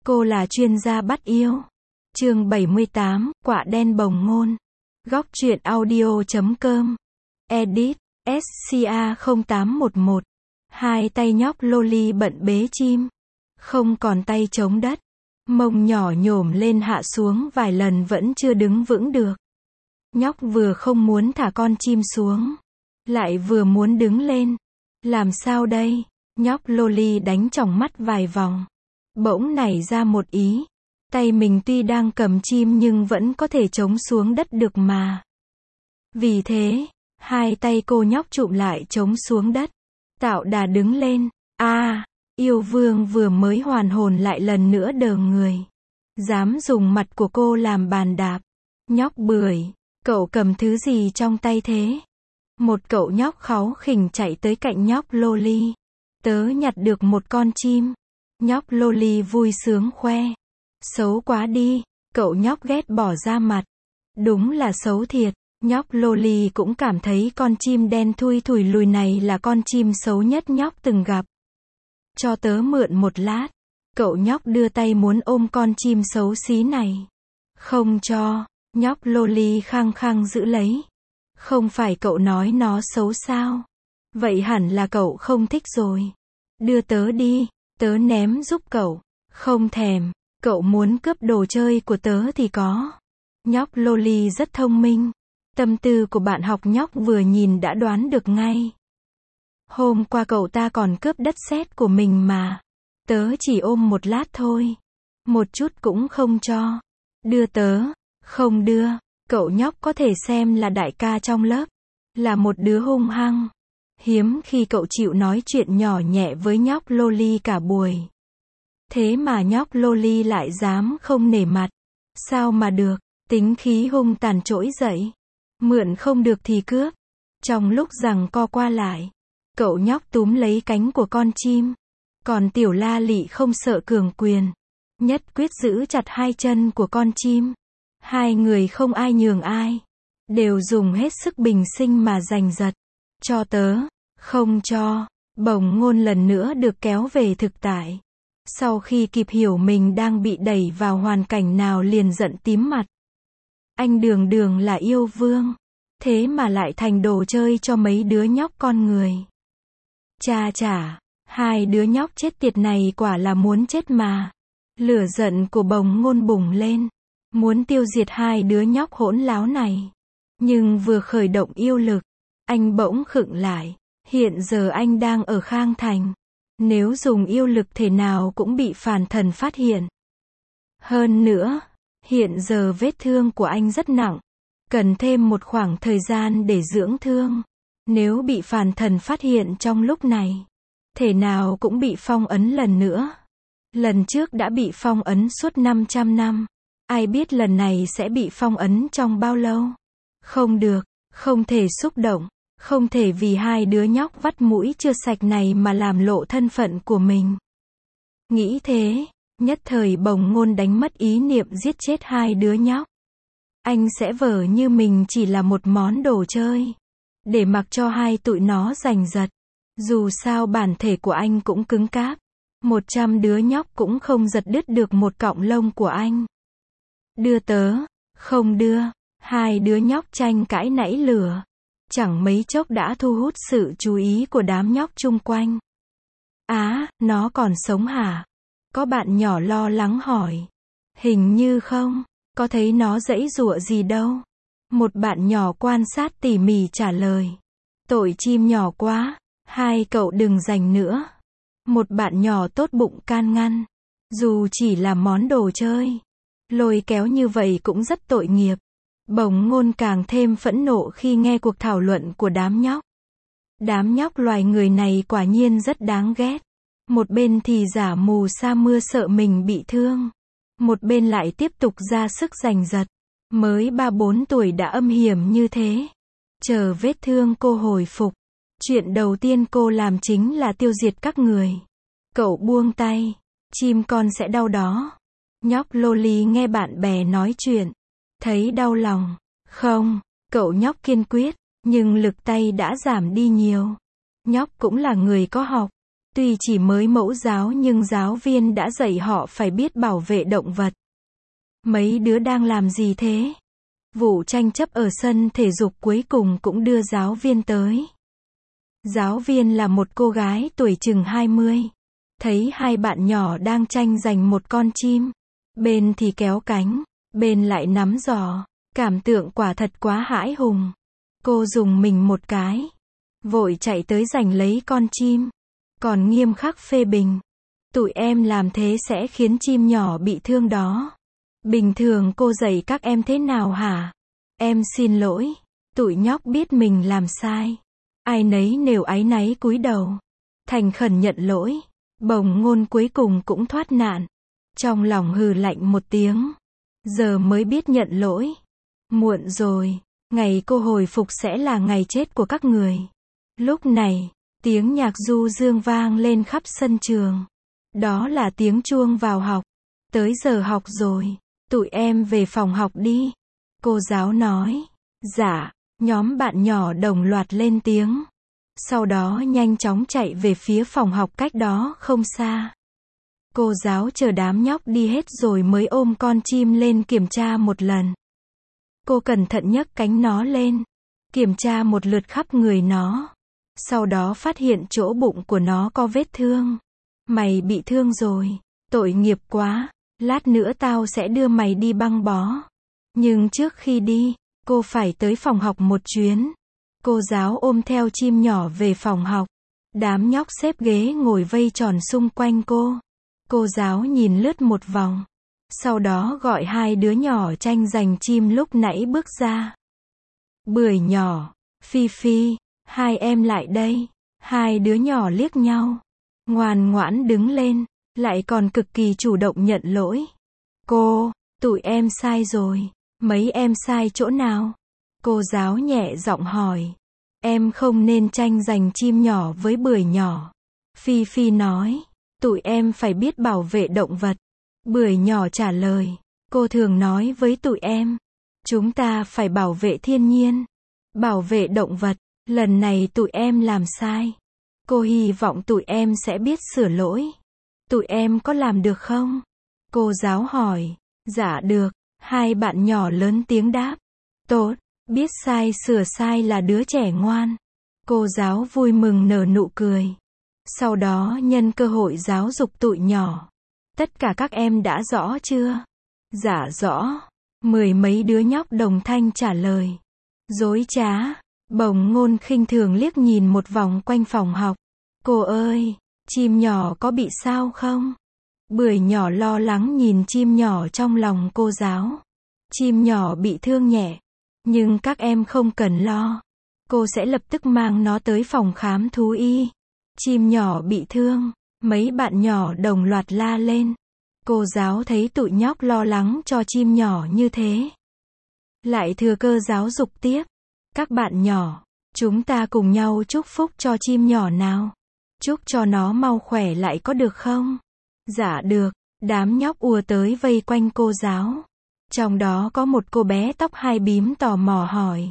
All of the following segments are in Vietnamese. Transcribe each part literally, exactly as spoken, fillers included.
Cô là chuyên gia bắt yêu. Chương bảy mươi tám, Quạ đen bồng ngôn. Góc truyện audio chấm com. Edit, ét xê a không tám một một. Hai tay nhóc loli bận bế chim. Không còn tay chống đất. Mông nhỏ nhổm lên hạ xuống vài lần vẫn chưa đứng vững được. Nhóc vừa không muốn thả con chim xuống, lại vừa muốn đứng lên. Làm sao đây? Nhóc loli đánh tròng mắt vài vòng. Bỗng nảy ra một ý. Tay mình tuy đang cầm chim nhưng vẫn có thể chống xuống đất được mà. Vì thế, hai tay cô nhóc chụm lại chống xuống đất. Tạo đà đứng lên. a à, yêu vương vừa mới hoàn hồn lại lần nữa đờ người. Dám dùng mặt của cô làm bàn đạp. Nhóc bưởi, cậu cầm thứ gì trong tay thế? Một cậu nhóc kháu khỉnh chạy tới cạnh nhóc loli. Tớ nhặt được một con chim. Nhóc loli vui sướng khoe. Xấu quá đi, cậu nhóc ghét bỏ ra mặt. Đúng là xấu thiệt. Nhóc loli cũng cảm thấy con chim đen thui thủi lùi này là con chim xấu nhất nhóc từng gặp. Cho tớ mượn một lát. Cậu nhóc đưa tay muốn ôm con chim xấu xí này. Không cho. Nhóc loli khăng khăng giữ lấy. Không phải cậu nói nó xấu sao? Vậy hẳn là cậu không thích rồi. Đưa tớ đi, tớ ném giúp cậu. Không thèm, cậu muốn cướp đồ chơi của tớ thì có. Nhóc loli rất thông minh. Tâm tư của bạn học nhóc vừa nhìn đã đoán được ngay. Hôm qua cậu ta còn cướp đất sét của mình mà. Tớ chỉ ôm một lát thôi. Một chút cũng không cho. Đưa tớ. Không đưa. Cậu nhóc có thể xem là đại ca trong lớp. Là một đứa hung hăng. Hiếm khi cậu chịu nói chuyện nhỏ nhẹ với nhóc loli cả buổi. Thế mà nhóc loli lại dám không nể mặt. Sao mà được. Tính khí hung tàn trỗi dậy. Mượn không được thì cướp. Trong lúc giằng co qua lại, cậu nhóc túm lấy cánh của con chim. Còn tiểu la lị không sợ cường quyền. Nhất quyết giữ chặt hai chân của con chim. Hai người không ai nhường ai. Đều dùng hết sức bình sinh mà giành giật. Cho tớ. Không cho. Bồng ngôn lần nữa được kéo về thực tại. Sau khi kịp hiểu mình đang bị đẩy vào hoàn cảnh nào liền giận tím mặt. Anh đường đường là yêu vương. Thế mà lại thành đồ chơi cho mấy đứa nhóc con người. Cha chả. Hai đứa nhóc chết tiệt này quả là muốn chết mà. Lửa giận của bồng ngôn bùng lên. Muốn tiêu diệt hai đứa nhóc hỗn láo này. Nhưng vừa khởi động yêu lực, anh bỗng khựng lại. Hiện giờ anh đang ở Khang Thành. Nếu dùng yêu lực thể nào cũng bị phản thần phát hiện. Hơn nữa, hiện giờ vết thương của anh rất nặng. Cần thêm một khoảng thời gian để dưỡng thương. Nếu bị phản thần phát hiện trong lúc này, thể nào cũng bị phong ấn lần nữa. Lần trước đã bị phong ấn suốt năm trăm năm. Ai biết lần này sẽ bị phong ấn trong bao lâu? Không được, không thể xúc động, không thể vì hai đứa nhóc vắt mũi chưa sạch này mà làm lộ thân phận của mình. Nghĩ thế, nhất thời bồng ngôn đánh mất ý niệm giết chết hai đứa nhóc. Anh sẽ vờ như mình chỉ là một món đồ chơi. Để mặc cho hai tụi nó giành giật. Dù sao bản thể của anh cũng cứng cáp. Một trăm đứa nhóc cũng không giật đứt được một cọng lông của anh. Đưa tớ. Không đưa. Hai đứa nhóc tranh cãi nảy lửa. Chẳng mấy chốc đã thu hút sự chú ý của đám nhóc chung quanh. Á, nó còn sống hả? Có bạn nhỏ lo lắng hỏi. Hình như không. Có thấy nó giãy giụa gì đâu. Một bạn nhỏ quan sát tỉ mỉ trả lời. Tội chim nhỏ quá. Hai cậu đừng giành nữa. Một bạn nhỏ tốt bụng can ngăn. Dù chỉ là món đồ chơi. Lôi kéo như vậy cũng rất tội nghiệp. Bồng ngôn càng thêm phẫn nộ khi nghe cuộc thảo luận của đám nhóc. Đám nhóc loài người này quả nhiên rất đáng ghét. Một bên thì giả mù sa mưa sợ mình bị thương. Một bên lại tiếp tục ra sức giành giật. Mới ba bốn tuổi đã âm hiểm như thế. Chờ vết thương cô hồi phục. Chuyện đầu tiên cô làm chính là tiêu diệt các người. Cậu buông tay. Chim con sẽ đau đó. Nhóc loli nghe bạn bè nói chuyện. Thấy đau lòng. Không. Cậu nhóc kiên quyết. Nhưng lực tay đã giảm đi nhiều. Nhóc cũng là người có học. Tuy chỉ mới mẫu giáo nhưng giáo viên đã dạy họ phải biết bảo vệ động vật. Mấy đứa đang làm gì thế? Vụ tranh chấp ở sân thể dục cuối cùng cũng đưa giáo viên tới. Giáo viên là một cô gái tuổi chừng hai mươi. Thấy hai bạn nhỏ đang tranh giành một con chim. Bên thì kéo cánh, bên lại nắm giò. Cảm tượng quả thật quá hãi hùng. Cô dùng mình một cái. Vội chạy tới giành lấy con chim. Còn nghiêm khắc phê bình. Tụi em làm thế sẽ khiến chim nhỏ bị thương đó. Bình thường cô dạy các em thế nào hả? Em xin lỗi. Tụi nhóc biết mình làm sai. Ai nấy đều áy náy cúi đầu. Thành khẩn nhận lỗi. Bồng Ngôn cuối cùng cũng thoát nạn. Trong lòng hừ lạnh một tiếng. Giờ mới biết nhận lỗi. Muộn rồi. Ngày cô hồi phục sẽ là ngày chết của các người. Lúc này, tiếng nhạc du dương vang lên khắp sân trường. Đó là tiếng chuông vào học. Tới giờ học rồi. Tụi em về phòng học đi. Cô giáo nói. Dạ. Nhóm bạn nhỏ đồng loạt lên tiếng. Sau đó nhanh chóng chạy về phía phòng học cách đó không xa. Cô giáo chờ đám nhóc đi hết rồi mới ôm con chim lên kiểm tra một lần. Cô cẩn thận nhấc cánh nó lên. Kiểm tra một lượt khắp người nó. Sau đó phát hiện chỗ bụng của nó có vết thương. Mày bị thương rồi. Tội nghiệp quá. Lát nữa tao sẽ đưa mày đi băng bó. Nhưng trước khi đi, cô phải tới phòng học một chuyến. Cô giáo ôm theo chim nhỏ về phòng học. Đám nhóc xếp ghế ngồi vây tròn xung quanh cô. Cô giáo nhìn lướt một vòng. Sau đó gọi hai đứa nhỏ tranh giành chim lúc nãy bước ra. Bưởi nhỏ, Phi Phi, hai em lại đây. Hai đứa nhỏ liếc nhau. Ngoan ngoãn đứng lên, lại còn cực kỳ chủ động nhận lỗi. Cô, tụi em sai rồi. Mấy em sai chỗ nào? Cô giáo nhẹ giọng hỏi. Em không nên tranh giành chim nhỏ với bưởi nhỏ. Phi Phi nói. Tụi em phải biết bảo vệ động vật. Bưởi nhỏ trả lời. Cô thường nói với tụi em. Chúng ta phải bảo vệ thiên nhiên. Bảo vệ động vật. Lần này tụi em làm sai. Cô hy vọng tụi em sẽ biết sửa lỗi. Tụi em có làm được không? Cô giáo hỏi. Dạ được. Hai bạn nhỏ lớn tiếng đáp. Tốt. Biết sai sửa sai là đứa trẻ ngoan. Cô giáo vui mừng nở nụ cười. Sau đó nhân cơ hội giáo dục tụi nhỏ. Tất cả các em đã rõ chưa? Dạ rõ. Mười mấy đứa nhóc đồng thanh trả lời. Dối trá. Bồng Ngôn khinh thường liếc nhìn một vòng quanh phòng học. Cô ơi, chim nhỏ có bị sao không? Bưởi nhỏ lo lắng nhìn chim nhỏ trong lòng cô giáo. Chim nhỏ bị thương nhẹ. Nhưng các em không cần lo. Cô sẽ lập tức mang nó tới phòng khám thú y. Chim nhỏ bị thương. Mấy bạn nhỏ đồng loạt la lên. Cô giáo thấy tụi nhóc lo lắng cho chim nhỏ như thế. Lại thừa cơ giáo dục tiếp. Các bạn nhỏ, chúng ta cùng nhau chúc phúc cho chim nhỏ nào. Chúc cho nó mau khỏe lại có được không? Dạ được. Đám nhóc ùa tới vây quanh cô giáo. Trong đó có một cô bé tóc hai bím tò mò hỏi.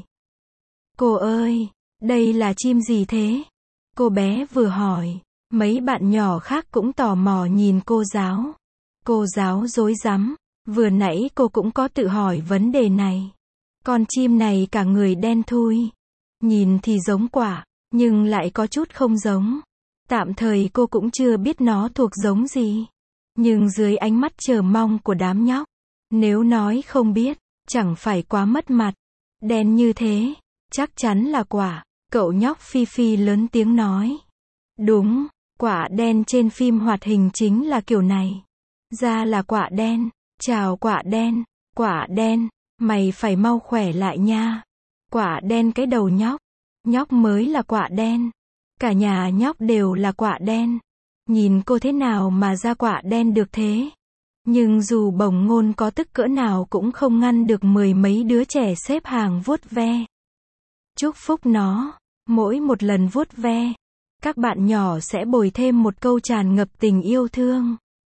Cô ơi, đây là chim gì thế? Cô bé vừa hỏi, mấy bạn nhỏ khác cũng tò mò nhìn cô giáo. Cô giáo rối rắm, vừa nãy cô cũng có tự hỏi vấn đề này. Con chim này cả người đen thui. Nhìn thì giống quả, nhưng lại có chút không giống. Tạm thời cô cũng chưa biết nó thuộc giống gì. Nhưng dưới ánh mắt chờ mong của đám nhóc, nếu nói không biết, chẳng phải quá mất mặt. Đen như thế, chắc chắn là quả. Cậu nhóc Phi Phi lớn tiếng nói. Đúng, quả đen trên phim hoạt hình chính là kiểu này. Da là quả đen. Chào quả đen. Quả đen, mày phải mau khỏe lại nha. Quả đen cái đầu nhóc. Nhóc mới là quả đen. Cả nhà nhóc đều là quả đen. Nhìn cô thế nào mà ra quả đen được thế? Nhưng dù Bồng Ngôn có tức cỡ nào cũng không ngăn được mười mấy đứa trẻ xếp hàng vuốt ve. Chúc phúc nó. Mỗi một lần vuốt ve, các bạn nhỏ sẽ bồi thêm một câu tràn ngập tình yêu thương.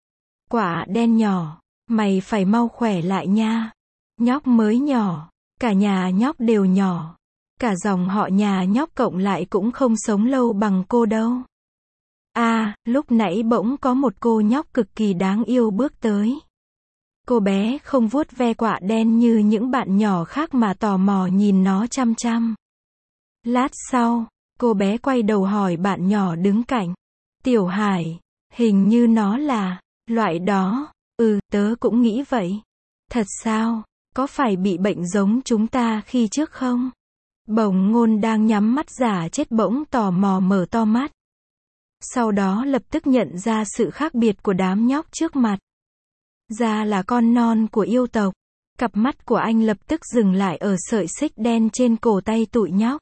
Quả đen nhỏ, mày phải mau khỏe lại nha. Nhóc mới nhỏ, cả nhà nhóc đều nhỏ. Cả dòng họ nhà nhóc cộng lại cũng không sống lâu bằng cô đâu. À, lúc nãy bỗng có một cô nhóc cực kỳ đáng yêu bước tới. Cô bé không vuốt ve quả đen như những bạn nhỏ khác mà tò mò nhìn nó chăm chăm. Lát sau, cô bé quay đầu hỏi bạn nhỏ đứng cạnh. Tiểu Hải, hình như nó là loại đó. Ừ, tớ cũng nghĩ vậy. Thật sao? Có phải bị bệnh giống chúng ta khi trước không? Bồng Ngôn đang nhắm mắt giả chết bỗng tò mò mở to mắt. Sau đó lập tức nhận ra sự khác biệt của đám nhóc trước mặt. Ra là con non của yêu tộc. Cặp mắt của anh lập tức dừng lại ở sợi xích đen trên cổ tay tụi nhóc.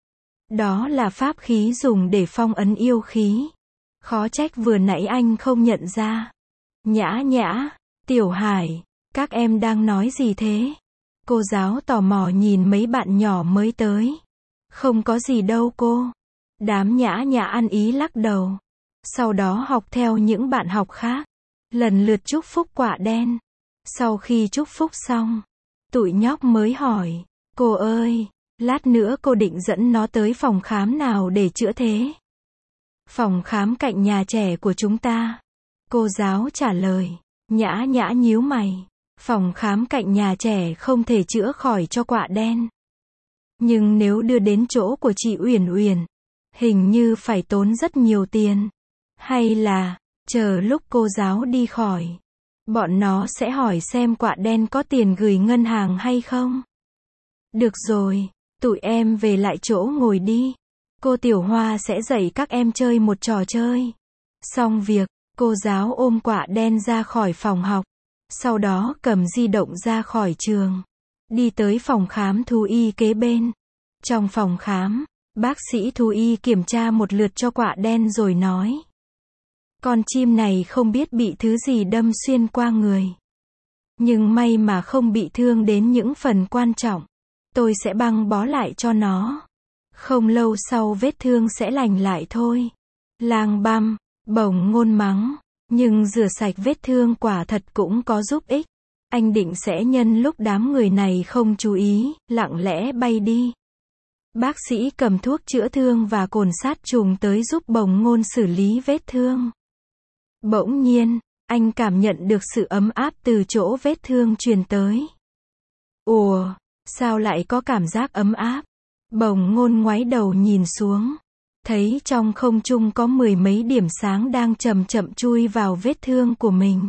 Đó là pháp khí dùng để phong ấn yêu khí. Khó trách vừa nãy anh không nhận ra. Nhã Nhã, Tiểu Hải, các em đang nói gì thế? Cô giáo tò mò nhìn mấy bạn nhỏ mới tới. Không có gì đâu cô. Đám Nhã Nhã ăn ý lắc đầu. Sau đó học theo những bạn học khác. Lần lượt chúc phúc quả đen. Sau khi chúc phúc xong, tụi nhóc mới hỏi. Cô ơi, lát nữa cô định dẫn nó tới phòng khám nào để chữa thế? Phòng khám cạnh nhà trẻ của chúng ta. Cô giáo trả lời. Nhã Nhã nhíu mày. Phòng khám cạnh nhà trẻ không thể chữa khỏi cho quả đen. Nhưng nếu đưa đến chỗ của chị Uyển Uyển, hình như phải tốn rất nhiều tiền. Hay là, chờ lúc cô giáo đi khỏi, bọn nó sẽ hỏi xem quả đen có tiền gửi ngân hàng hay không? Được rồi, tụi em về lại chỗ ngồi đi. Cô Tiểu Hoa sẽ dạy các em chơi một trò chơi. Xong việc, cô giáo ôm quả đen ra khỏi phòng học. Sau đó cầm di động ra khỏi trường. Đi tới phòng khám thú y kế bên. Trong phòng khám, bác sĩ thú y kiểm tra một lượt cho quả đen rồi nói. Con chim này không biết bị thứ gì đâm xuyên qua người. Nhưng may mà không bị thương đến những phần quan trọng. Tôi sẽ băng bó lại cho nó. Không lâu sau vết thương sẽ lành lại thôi. Lang băm, Bồng Ngôn mắng. Nhưng rửa sạch vết thương quả thật cũng có giúp ích. Anh định sẽ nhân lúc đám người này không chú ý, lặng lẽ bay đi. Bác sĩ cầm thuốc chữa thương và cồn sát trùng tới giúp Bồng Ngôn xử lý vết thương. Bỗng nhiên, anh cảm nhận được sự ấm áp từ chỗ vết thương truyền tới. Ủa, sao lại có cảm giác ấm áp? Bồng Ngôn ngoái đầu nhìn xuống. Thấy trong không trung có mười mấy điểm sáng đang chậm chậm chui vào vết thương của mình.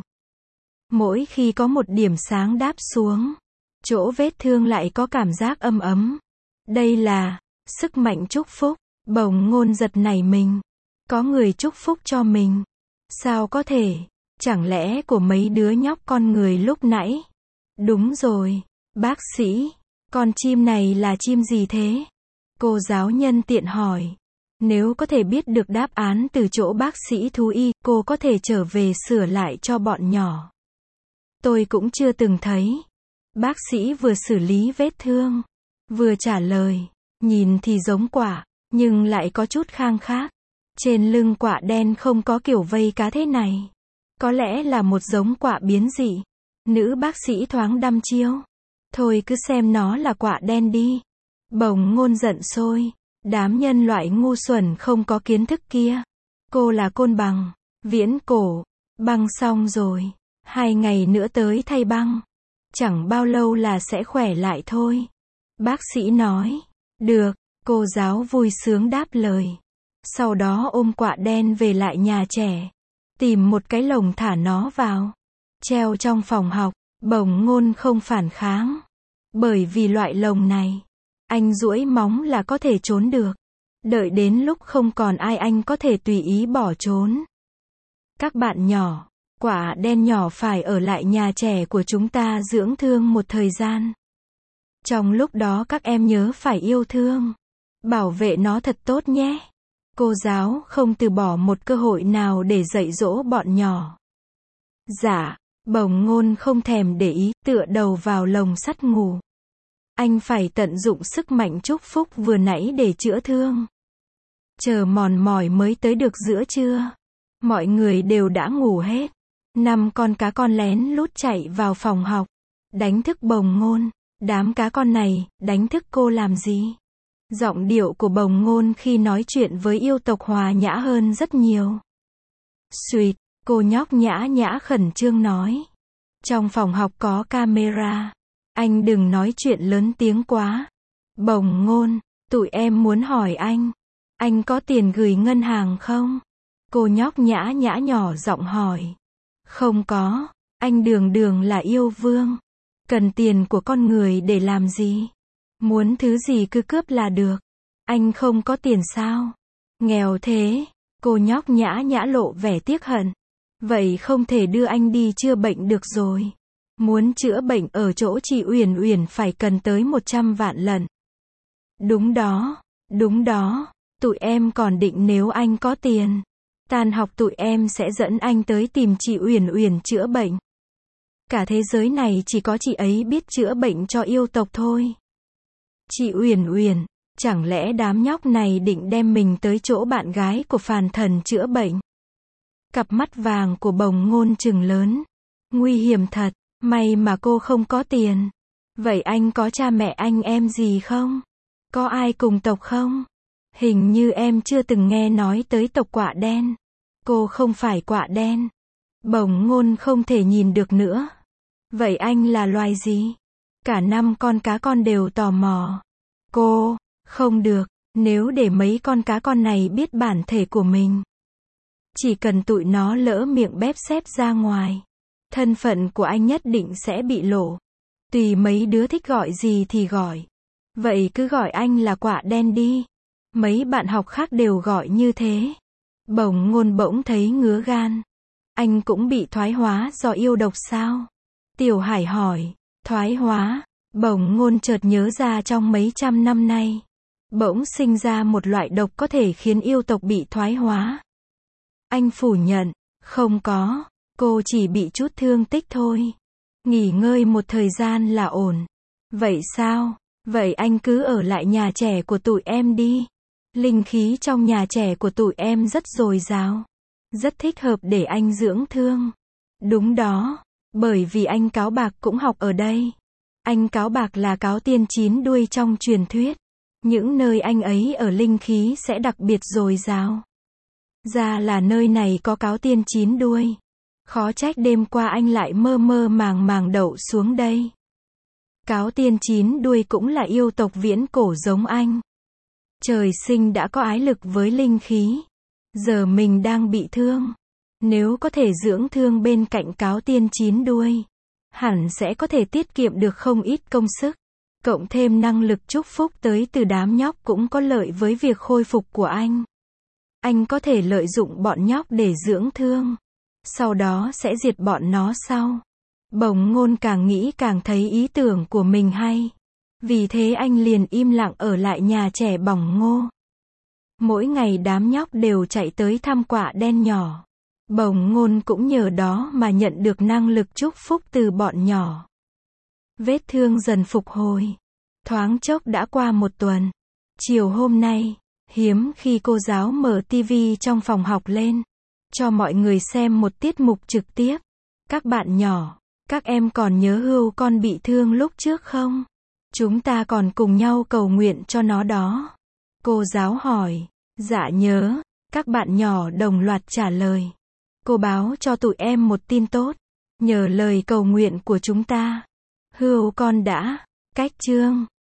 Mỗi khi có một điểm sáng đáp xuống, chỗ vết thương lại có cảm giác ấm ấm. Đây là sức mạnh chúc phúc. Bồng Ngôn giật nảy mình. Có người chúc phúc cho mình. Sao có thể? Chẳng lẽ của mấy đứa nhóc con người lúc nãy? Đúng rồi, bác sĩ. Con chim này là chim gì thế? Cô giáo nhân tiện hỏi. Nếu có thể biết được đáp án từ chỗ bác sĩ thú y, cô có thể trở về sửa lại cho bọn nhỏ. Tôi cũng chưa từng thấy. Bác sĩ vừa xử lý vết thương, vừa trả lời. Nhìn thì giống quả, nhưng lại có chút khang khác. Trên lưng quả đen không có kiểu vây cá thế này. Có lẽ là một giống quả biến dị. Nữ bác sĩ thoáng đăm chiêu. Thôi cứ xem nó là quả đen đi. Bồng Ngôn giận sôi. Đám nhân loại ngu xuẩn không có kiến thức kia. Cô là côn bằng, viễn cổ, băng xong rồi. Hai ngày nữa tới thay băng. Chẳng bao lâu là sẽ khỏe lại thôi. Bác sĩ nói. Được, cô giáo vui sướng đáp lời. Sau đó ôm quả đen về lại nhà trẻ. Tìm một cái lồng thả nó vào. Treo trong phòng học. Bồng Ngôn không phản kháng. Bởi vì loại lồng này, anh duỗi móng là có thể trốn được. Đợi đến lúc không còn ai anh có thể tùy ý bỏ trốn. Các bạn nhỏ, quả đen nhỏ phải ở lại nhà trẻ của chúng ta dưỡng thương một thời gian. Trong lúc đó các em nhớ phải yêu thương, bảo vệ nó thật tốt nhé. Cô giáo không từ bỏ một cơ hội nào để dạy dỗ bọn nhỏ. Dạ, Bồng Ngôn không thèm để ý, tựa đầu vào lồng sắt ngủ. Anh phải tận dụng sức mạnh chúc phúc vừa nãy để chữa thương. Chờ mòn mỏi mới tới được giữa trưa. Mọi người đều đã ngủ hết. Năm con cá con lén lút chạy vào phòng học. Đánh thức Bồng Ngôn. Đám cá con này, đánh thức cô làm gì? Giọng điệu của Bồng Ngôn khi nói chuyện với yêu tộc hòa nhã hơn rất nhiều. Xuyệt, cô nhóc Nhã Nhã khẩn trương nói. Trong phòng học có camera. Anh đừng nói chuyện lớn tiếng quá. Bồng Ngôn, tụi em muốn hỏi anh. Anh có tiền gửi ngân hàng không? Cô nhóc Nhã Nhã nhỏ giọng hỏi. Không có, anh Đường Đường là yêu vương. Cần tiền của con người để làm gì? Muốn thứ gì cứ cướp là được. Anh không có tiền sao? Nghèo thế. Cô nhóc Nhã Nhã lộ vẻ tiếc hận. Vậy không thể đưa anh đi chữa bệnh được rồi. Muốn chữa bệnh ở chỗ chị Uyển Uyển phải cần tới một trăm vạn lần. Đúng đó, đúng đó. Tụi em còn định nếu anh có tiền, tan học tụi em sẽ dẫn anh tới tìm chị Uyển Uyển chữa bệnh. Cả thế giới này chỉ có chị ấy biết chữa bệnh cho yêu tộc thôi. Chị Uyển Uyển, chẳng lẽ đám nhóc này định đem mình tới chỗ bạn gái của phàn thần chữa bệnh? Cặp mắt vàng của Bồng Ngôn trừng lớn. Nguy hiểm thật, may mà cô không có tiền. Vậy anh có cha mẹ anh em gì không? Có ai cùng tộc không? Hình như em chưa từng nghe nói tới tộc quạ đen. Cô không phải quạ đen. Bồng Ngôn không thể nhìn được nữa. Vậy anh là loài gì? Cả năm con cá con đều tò mò. Cô, không được, nếu để mấy con cá con này biết bản thể của mình. Chỉ cần tụi nó lỡ miệng bép xép ra ngoài, thân phận của anh nhất định sẽ bị lộ. Tùy mấy đứa thích gọi gì thì gọi. Vậy cứ gọi anh là quạ đen đi. Mấy bạn học khác đều gọi như thế. Bồng Ngôn bỗng thấy ngứa gan. Anh cũng bị thoái hóa do yêu độc sao? Tiểu Hải hỏi. Thoái hóa? Bồng Ngôn chợt nhớ ra trong mấy trăm năm nay, bỗng sinh ra một loại độc có thể khiến yêu tộc bị thoái hóa. Anh phủ nhận. Không có. Cô chỉ bị chút thương tích thôi. Nghỉ ngơi một thời gian là ổn. Vậy sao? Vậy anh cứ ở lại nhà trẻ của tụi em đi. Linh khí trong nhà trẻ của tụi em rất dồi dào. Rất thích hợp để anh dưỡng thương. Đúng đó. Bởi vì anh Cáo Bạc cũng học ở đây. Anh Cáo Bạc là cáo tiên chín đuôi trong truyền thuyết. Những nơi anh ấy ở linh khí sẽ đặc biệt dồi dào. Ra là nơi này có cáo tiên chín đuôi. Khó trách đêm qua anh lại mơ mơ màng màng đậu xuống đây. Cáo tiên chín đuôi cũng là yêu tộc viễn cổ giống anh. Trời sinh đã có ái lực với linh khí. Giờ mình đang bị thương. Nếu có thể dưỡng thương bên cạnh cáo tiên chín đuôi, hẳn sẽ có thể tiết kiệm được không ít công sức. Cộng thêm năng lực chúc phúc tới từ đám nhóc cũng có lợi với việc khôi phục của anh. Anh có thể lợi dụng bọn nhóc để dưỡng thương. Sau đó sẽ diệt bọn nó sau. Bồng Ngôn càng nghĩ càng thấy ý tưởng của mình hay. Vì thế anh liền im lặng ở lại nhà trẻ Bỏng Ngô. Mỗi ngày đám nhóc đều chạy tới thăm quạ đen nhỏ. Bồng Ngôn cũng nhờ đó mà nhận được năng lực chúc phúc từ bọn nhỏ. Vết thương dần phục hồi. Thoáng chốc đã qua một tuần. Chiều hôm nay, hiếm khi cô giáo mở tivi trong phòng học lên, cho mọi người xem một tiết mục trực tiếp. Các bạn nhỏ, các em còn nhớ Hươu con bị thương lúc trước không? Chúng ta còn cùng nhau cầu nguyện cho nó đó. Cô giáo hỏi. Dạ nhớ. Các bạn nhỏ đồng loạt trả lời. Cô báo cho tụi em một tin tốt. Nhờ lời cầu nguyện của chúng ta, Hươu con đã cách chương.